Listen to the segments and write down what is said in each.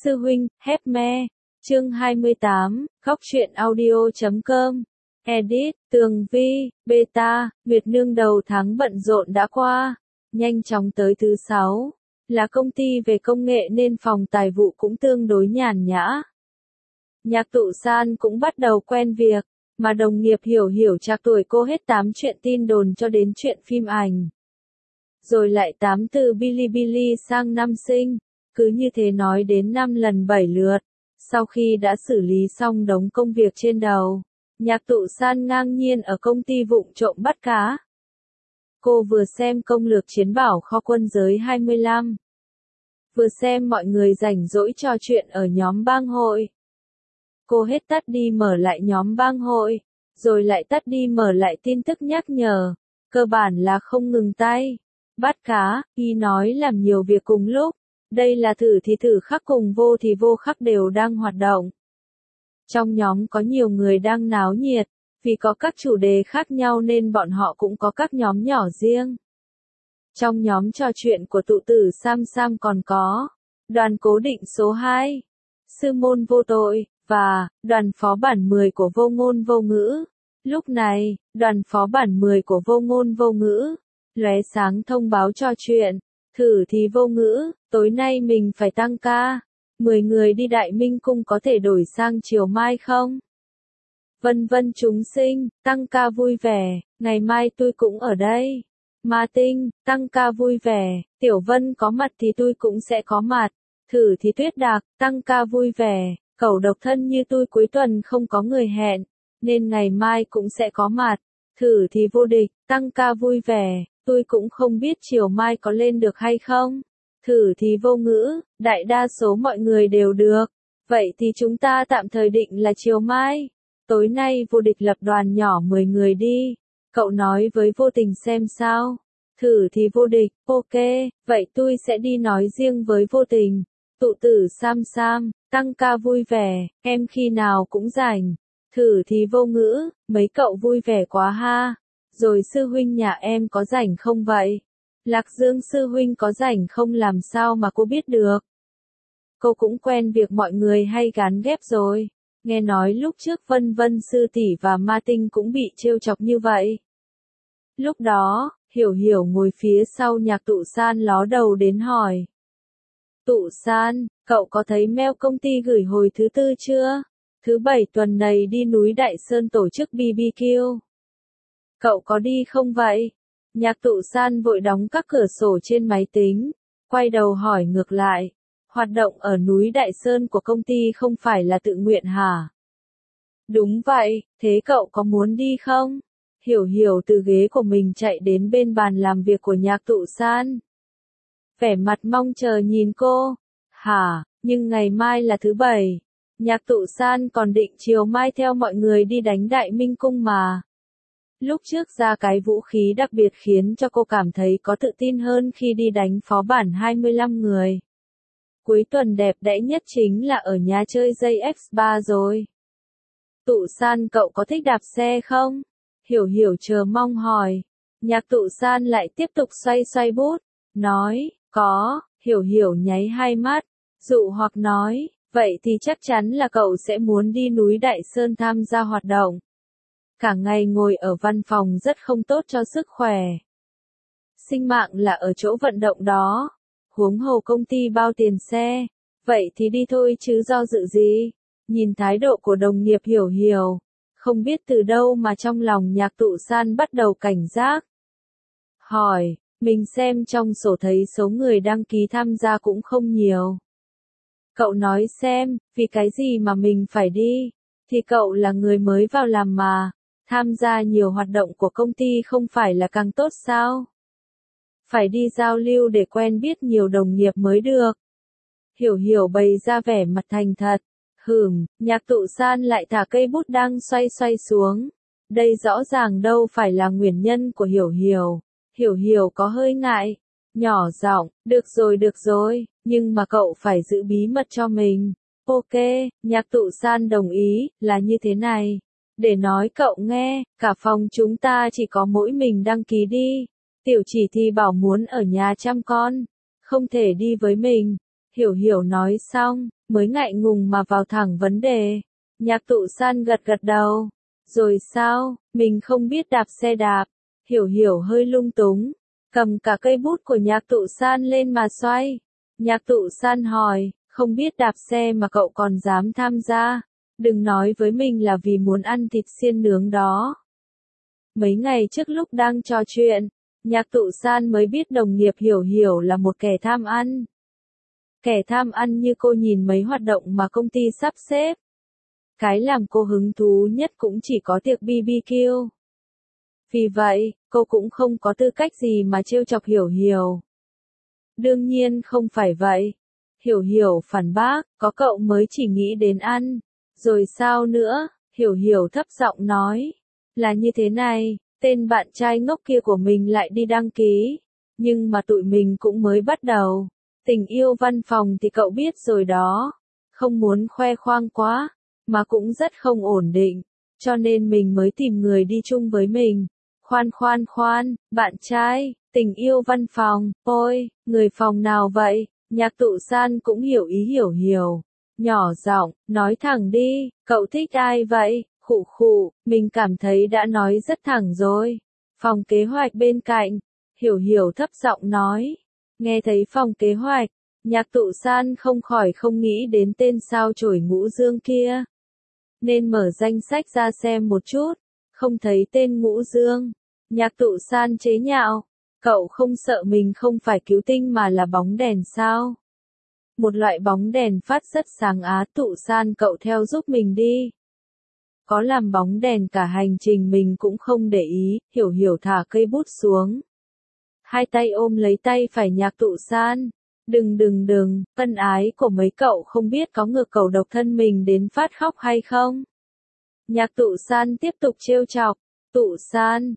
Sư huynh, hép me. Chương 28, góc truyện audio.com. Edit, Tường Vi, Beta, Nguyệt Nương đầu tháng bận rộn đã qua. Nhanh chóng tới thứ 6. Là công ty về công nghệ nên phòng tài vụ cũng tương đối nhàn nhã. Nhạc Tụ San cũng bắt đầu quen việc, mà đồng nghiệp hiểu trạc tuổi cô hết 8 chuyện tin đồn cho đến chuyện phim ảnh. Rồi lại 8 từ Bilibili sang năm sinh, cứ như thế nói đến 5 lần 7 lượt. Sau khi đã xử lý xong đống công việc trên đầu, Nhạc Tụ San ngang nhiên ở công ty vụng trộm bắt cá. Cô vừa xem công lược chiến bảo kho quân giới 25. Vừa xem mọi người rảnh rỗi trò chuyện ở nhóm bang hội. Cô hết tắt đi mở lại nhóm bang hội, rồi lại tắt đi mở lại tin tức nhắc nhở. Cơ bản là không ngừng tay. Bắt cá, y nói làm nhiều việc cùng lúc. Đây là thử thì thử khắc cùng vô thì vô khắc đều đang hoạt động. Trong nhóm có nhiều người đang náo nhiệt, vì có các chủ đề khác nhau nên bọn họ cũng có các nhóm nhỏ riêng. Trong nhóm trò chuyện của tụ tử Sam còn có đoàn cố định số 2, sư môn vô tội, và đoàn phó bản 10 của vô ngôn vô ngữ. Lúc này, đoàn phó bản 10 của vô ngôn vô ngữ lóe sáng thông báo trò chuyện. Thử thì vô ngữ, tối nay mình phải tăng ca. 10 người đi Đại Minh Cung có thể đổi sang chiều mai không? Vân vân chúng sinh, tăng ca vui vẻ, ngày mai tôi cũng ở đây. Ma Tinh, tăng ca vui vẻ, Tiểu Vân có mặt thì tôi cũng sẽ có mặt. Thử thì Tuyết Đạc, tăng ca vui vẻ, cẩu độc thân như tôi cuối tuần không có người hẹn, nên ngày mai cũng sẽ có mặt. Thử thì Vô Địch, tăng ca vui vẻ, tôi cũng không biết chiều mai có lên được hay không. Thử thì Vô Ngữ, đại đa số mọi người đều được. Vậy thì chúng ta tạm thời định là chiều mai. Tối nay Vô Địch lập đoàn nhỏ 10 người đi. Cậu nói với Vô Tình xem sao. Thử thì Vô Địch, ok, vậy tôi sẽ đi nói riêng với Vô Tình. Tụ tử Sam, tăng ca vui vẻ, em khi nào cũng rảnh. Thử thì Vô Ngữ, mấy cậu vui vẻ quá ha. Rồi sư huynh nhà em có rảnh không vậy? Lạc Dương sư huynh có rảnh không làm sao mà cô biết được? Cô cũng quen việc mọi người hay gán ghép rồi. Nghe nói lúc trước Vân Vân sư tỷ và Ma Tinh cũng bị trêu chọc như vậy. Lúc đó, Hiểu ngồi phía sau Nhạc Tụ San ló đầu đến hỏi. Tụ San, cậu có thấy mail công ty gửi hồi thứ 4 chưa? Thứ 7 tuần này đi núi Đại Sơn tổ chức BBQ. Cậu có đi không vậy? Nhạc Tụ San vội đóng các cửa sổ trên máy tính, quay đầu hỏi ngược lại. Hoạt động ở núi Đại Sơn của công ty không phải là tự nguyện hả? Đúng vậy, thế cậu có muốn đi không? Hiểu từ ghế của mình chạy đến bên bàn làm việc của Nhạc Tụ San. Vẻ mặt mong chờ nhìn cô. Hả, nhưng ngày mai là thứ 7. Nhạc Tụ San còn định chiều mai theo mọi người đi đánh Đại Minh Cung mà. Lúc trước ra cái vũ khí đặc biệt khiến cho cô cảm thấy có tự tin hơn khi đi đánh phó bản 25 người. Cuối tuần đẹp đẽ nhất chính là ở nhà chơi dây X3 rồi. Tụ San cậu có thích đạp xe không? Hiểu chờ mong hỏi. Nhạc Tụ San lại tiếp tục xoay bút. Nói, có, Hiểu nháy hai mắt. Dụ hoặc nói, vậy thì chắc chắn là cậu sẽ muốn đi núi Đại Sơn tham gia hoạt động. Cả ngày ngồi ở văn phòng rất không tốt cho sức khỏe. Sinh mạng là ở chỗ vận động đó. Huống hồ công ty bao tiền xe. Vậy thì đi thôi chứ do dự gì. Nhìn thái độ của đồng nghiệp Hiểu. Không biết từ đâu mà trong lòng Nhạc Tụ San bắt đầu cảnh giác. Hỏi, mình xem trong sổ thấy số người đăng ký tham gia cũng không nhiều. Cậu nói xem, vì cái gì mà mình phải đi? Thì cậu là người mới vào làm mà. Tham gia nhiều hoạt động của công ty không phải là càng tốt sao? Phải đi giao lưu để quen biết nhiều đồng nghiệp mới được. Hiểu bày ra vẻ mặt thành thật. Nhạc Tụ San lại thả cây bút đang xoay xuống. Đây rõ ràng đâu phải là nguyên nhân của Hiểu. Hiểu có hơi ngại. Nhỏ giọng, được rồi, nhưng mà cậu phải giữ bí mật cho mình. Ok, Nhạc Tụ San đồng ý, là như thế này. Để nói cậu nghe, cả phòng chúng ta chỉ có mỗi mình đăng ký đi. Tiểu Chỉ thì bảo muốn ở nhà chăm con, không thể đi với mình. Hiểu nói xong, mới ngại ngùng mà vào thẳng vấn đề. Nhạc Tụ San gật gật đầu. Rồi sao, mình không biết đạp xe đạp. Hiểu Hiểu hơi lung túng, cầm cả cây bút của Nhạc Tụ San lên mà xoay. Nhạc Tụ San hỏi, không biết đạp xe mà cậu còn dám tham gia. Đừng nói với mình là vì muốn ăn thịt xiên nướng đó. Mấy ngày trước lúc đang trò chuyện, Nhạc Tụ San mới biết đồng nghiệp Hiểu Hiểu là một kẻ tham ăn. Kẻ tham ăn như cô nhìn mấy hoạt động mà công ty sắp xếp. Cái làm cô hứng thú nhất cũng chỉ có tiệc BBQ. Vì vậy, cô cũng không có tư cách gì mà trêu chọc Hiểu Hiểu. Đương nhiên không phải vậy. Hiểu Hiểu phản bác, có cậu mới chỉ nghĩ đến ăn. Rồi sao nữa? Hiểu Hiểu thấp giọng nói. Là như thế này, tên bạn trai ngốc kia của mình lại đi đăng ký. Nhưng mà tụi mình cũng mới bắt đầu. Tình yêu văn phòng thì cậu biết rồi đó. Không muốn khoe khoang quá, mà cũng rất không ổn định. Cho nên mình mới tìm người đi chung với mình. Khoan, bạn trai, tình yêu văn phòng, ôi, người phòng nào vậy? Nhạc Tụ San cũng hiểu ý Hiểu Hiểu. Nhỏ giọng, nói thẳng đi, cậu thích ai vậy? Khụ, mình cảm thấy đã nói rất thẳng rồi. Phòng kế hoạch bên cạnh, Hiểu Hiểu thấp giọng nói. Nghe thấy phòng kế hoạch, Nhạc Tụ San không khỏi không nghĩ đến tên sao chổi Ngũ Dương kia. Nên mở danh sách ra xem một chút, không thấy tên Ngũ Dương. Nhạc Tụ San chế nhạo, cậu không sợ mình không phải cứu tinh mà là bóng đèn sao? Một loại bóng đèn phát rất sáng á. Tụ San cậu theo giúp mình đi. Có làm bóng đèn cả hành trình mình cũng không để ý. Hiểu Hiểu thả cây bút xuống. Hai tay ôm lấy tay phải Nhạc Tụ San. Đừng, ân ái của mấy cậu không biết có ngược cầu độc thân mình đến phát khóc hay không? Nhạc Tụ San tiếp tục trêu chọc. Tụ San,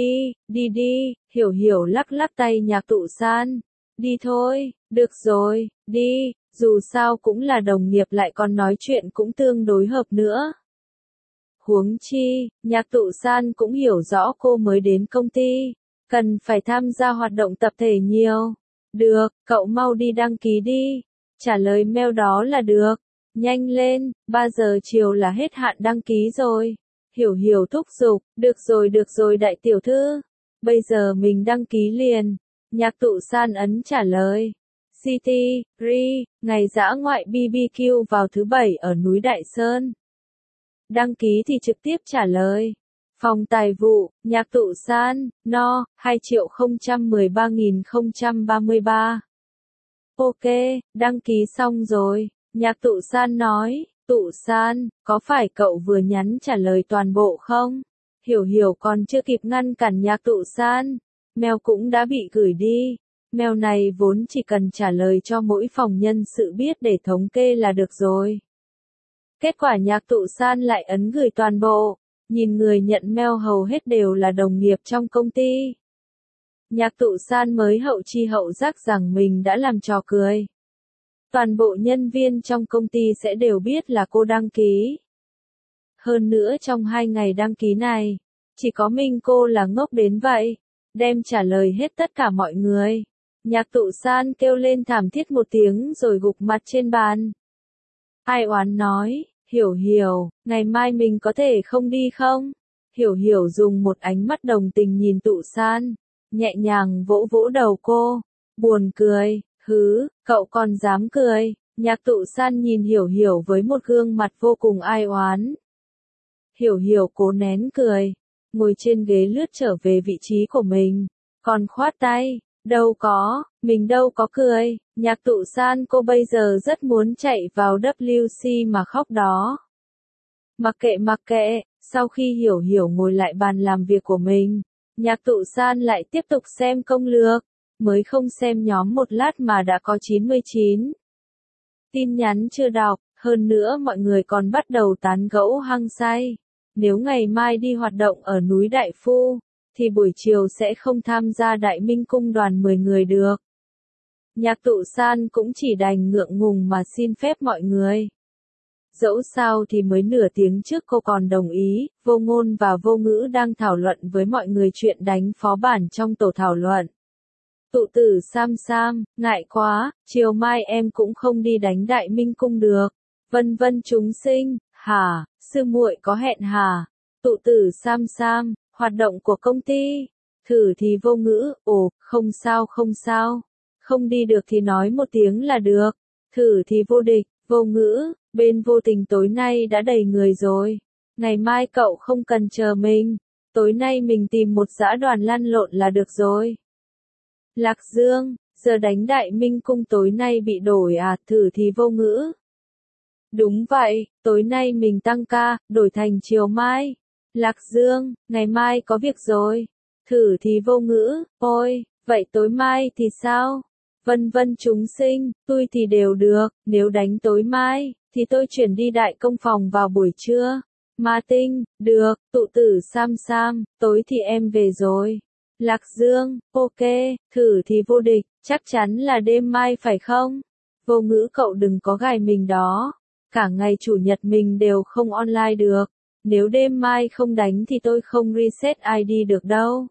đi, Hiểu Hiểu lắc lắc tay Nhạc Tụ San. Đi thôi, được rồi, đi, dù sao cũng là đồng nghiệp lại còn nói chuyện cũng tương đối hợp nữa. Huống chi, Nhạc Tụ San cũng hiểu rõ cô mới đến công ty, cần phải tham gia hoạt động tập thể nhiều. Được, cậu mau đi đăng ký đi, trả lời mail đó là được. Nhanh lên, 3 giờ chiều là hết hạn đăng ký rồi. Hiểu Hiểu thúc giục, được rồi đại tiểu thư. Bây giờ mình đăng ký liền. Nhạc Tụ San ấn trả lời. City, ngày dã ngoại BBQ vào thứ Bảy ở núi Đại Sơn. Đăng ký thì trực tiếp trả lời. Phòng tài vụ, Nhạc Tụ San, no, 2.013.033. Ok, đăng ký xong rồi. Nhạc Tụ San nói. Tụ San, có phải cậu vừa nhắn trả lời toàn bộ không? Hiểu Hiểu còn chưa kịp ngăn cản Nhạc Tụ San. Mail cũng đã bị gửi đi. Mail này vốn chỉ cần trả lời cho mỗi phòng nhân sự biết để thống kê là được rồi. Kết quả Nhạc Tụ San lại ấn gửi toàn bộ. Nhìn người nhận mail hầu hết đều là đồng nghiệp trong công ty. Nhạc Tụ San mới hậu chi hậu giác rằng mình đã làm trò cười. Toàn bộ nhân viên trong công ty sẽ đều biết là cô đăng ký. Hơn nữa trong 2 ngày đăng ký này, chỉ có mình cô là ngốc đến vậy, đem trả lời hết tất cả mọi người. Nhạc Tụ San kêu lên thảm thiết một tiếng rồi gục mặt trên bàn. Ai oán nói, Hiểu, ngày mai mình có thể không đi không? Hiểu dùng một ánh mắt đồng tình nhìn Tụ San, nhẹ nhàng vỗ vỗ đầu cô, buồn cười. Cậu còn dám cười? Nhạc Tụ San nhìn Hiểu với một gương mặt vô cùng ai oán. Hiểu cố nén cười, ngồi trên ghế lướt trở về vị trí của mình, còn khoát tay, mình đâu có cười. Nhạc Tụ San cô bây giờ rất muốn chạy vào WC mà khóc đó. Mặc kệ, sau khi Hiểu ngồi lại bàn làm việc của mình, Nhạc Tụ San lại tiếp tục xem công lược. Mới không xem nhóm một lát mà đã có 99 tin nhắn chưa đọc, hơn nữa mọi người còn bắt đầu tán gẫu hăng say. Nếu ngày mai đi hoạt động ở núi Đại Phu, thì buổi chiều sẽ không tham gia Đại Minh Cung đoàn 10 người được. Nhạc Tụ San cũng chỉ đành ngượng ngùng mà xin phép mọi người. Dẫu sao thì mới nửa tiếng trước cô còn đồng ý, Vô Ngôn và Vô Ngữ đang thảo luận với mọi người chuyện đánh phó bản trong tổ thảo luận. Tụ tử Sam Sam, ngại quá, chiều mai em cũng không đi đánh Đại Minh Cung được. Vân vân chúng sinh, hả, sư muội có hẹn hả? Tụ tử Sam Sam, hoạt động của công ty. Thử thì vô ngữ, ồ, không sao không sao. Không đi được thì nói một tiếng là được. Thử thì vô địch, vô ngữ, bên vô tình tối nay đã đầy người rồi. Ngày mai cậu không cần chờ mình. Tối nay mình tìm một dã đoàn lăn lộn là được rồi. Lạc Dương, giờ đánh Đại Minh Cung tối nay bị đổi à, thử thì vô ngữ. Đúng vậy, tối nay mình tăng ca, đổi thành chiều mai. Lạc Dương, ngày mai có việc rồi. Thử thì vô ngữ, ôi, vậy tối mai thì sao? Vân vân chúng sinh, tôi thì đều được, nếu đánh tối mai, thì tôi chuyển đi đại công phòng vào buổi trưa. Ma Tinh, được, tụ tử Sam Sam, tối thì em về rồi. Lạc Dương, ok, thử thì vô địch, chắc chắn là đêm mai phải không? Vô ngữ cậu đừng có gài mình đó. Cả ngày chủ nhật mình đều không online được. Nếu đêm mai không đánh thì tôi không reset ID được đâu.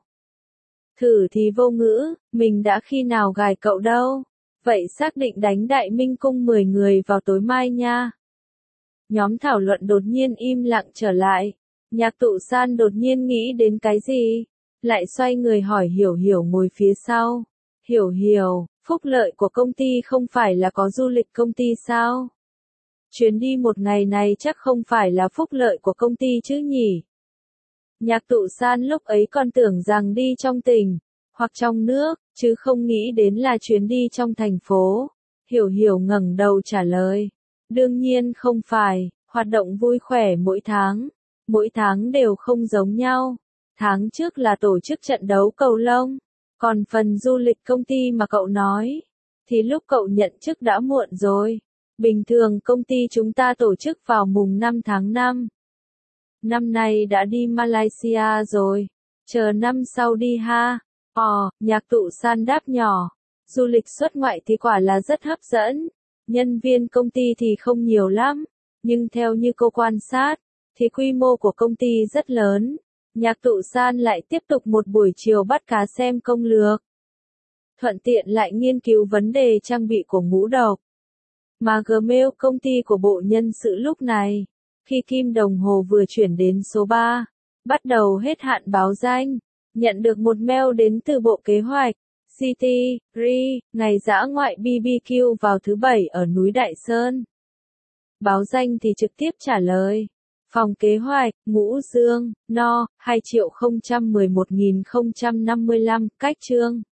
Thử thì vô ngữ, mình đã khi nào gài cậu đâu. Vậy xác định đánh Đại Minh Cung 10 người vào tối mai nha. Nhóm thảo luận đột nhiên im lặng trở lại. Nhạc Tụ San đột nhiên nghĩ đến cái gì? Lại xoay người hỏi Hiểu Hiểu ngồi phía sau. Hiểu Hiểu, phúc lợi của công ty không phải là có du lịch công ty sao? Chuyến đi một ngày này chắc không phải là phúc lợi của công ty chứ nhỉ? Nhạc Tụ San lúc ấy còn tưởng rằng đi trong tỉnh, hoặc trong nước, chứ không nghĩ đến là chuyến đi trong thành phố. Hiểu Hiểu ngẩng đầu trả lời. Đương nhiên không phải, hoạt động vui khỏe mỗi tháng đều không giống nhau. Tháng trước là tổ chức trận đấu cầu lông, còn phần du lịch công ty mà cậu nói, thì lúc cậu nhận chức đã muộn rồi. Bình thường công ty chúng ta tổ chức vào mùng 5 tháng 5. Năm nay đã đi Malaysia rồi, chờ năm sau đi ha. Nhạc Tụ San đáp nhỏ, du lịch xuất ngoại thì quả là rất hấp dẫn. Nhân viên công ty thì không nhiều lắm, nhưng theo như cô quan sát, thì quy mô của công ty rất lớn. Nhạc Tụ San lại tiếp tục một buổi chiều bắt cá xem công lược. Thuận tiện lại nghiên cứu vấn đề trang bị của ngũ độc. Mà Gmail công ty của Bộ Nhân sự lúc này, khi kim đồng hồ vừa chuyển đến số 3, bắt đầu hết hạn báo danh, nhận được một mail đến từ Bộ Kế hoạch. City, ngày dã ngoại BBQ vào thứ Bảy ở núi Đại Sơn. Báo danh thì trực tiếp trả lời. Phòng kế hoạch, Ngũ Dương, No, 2.011.055, cách chương.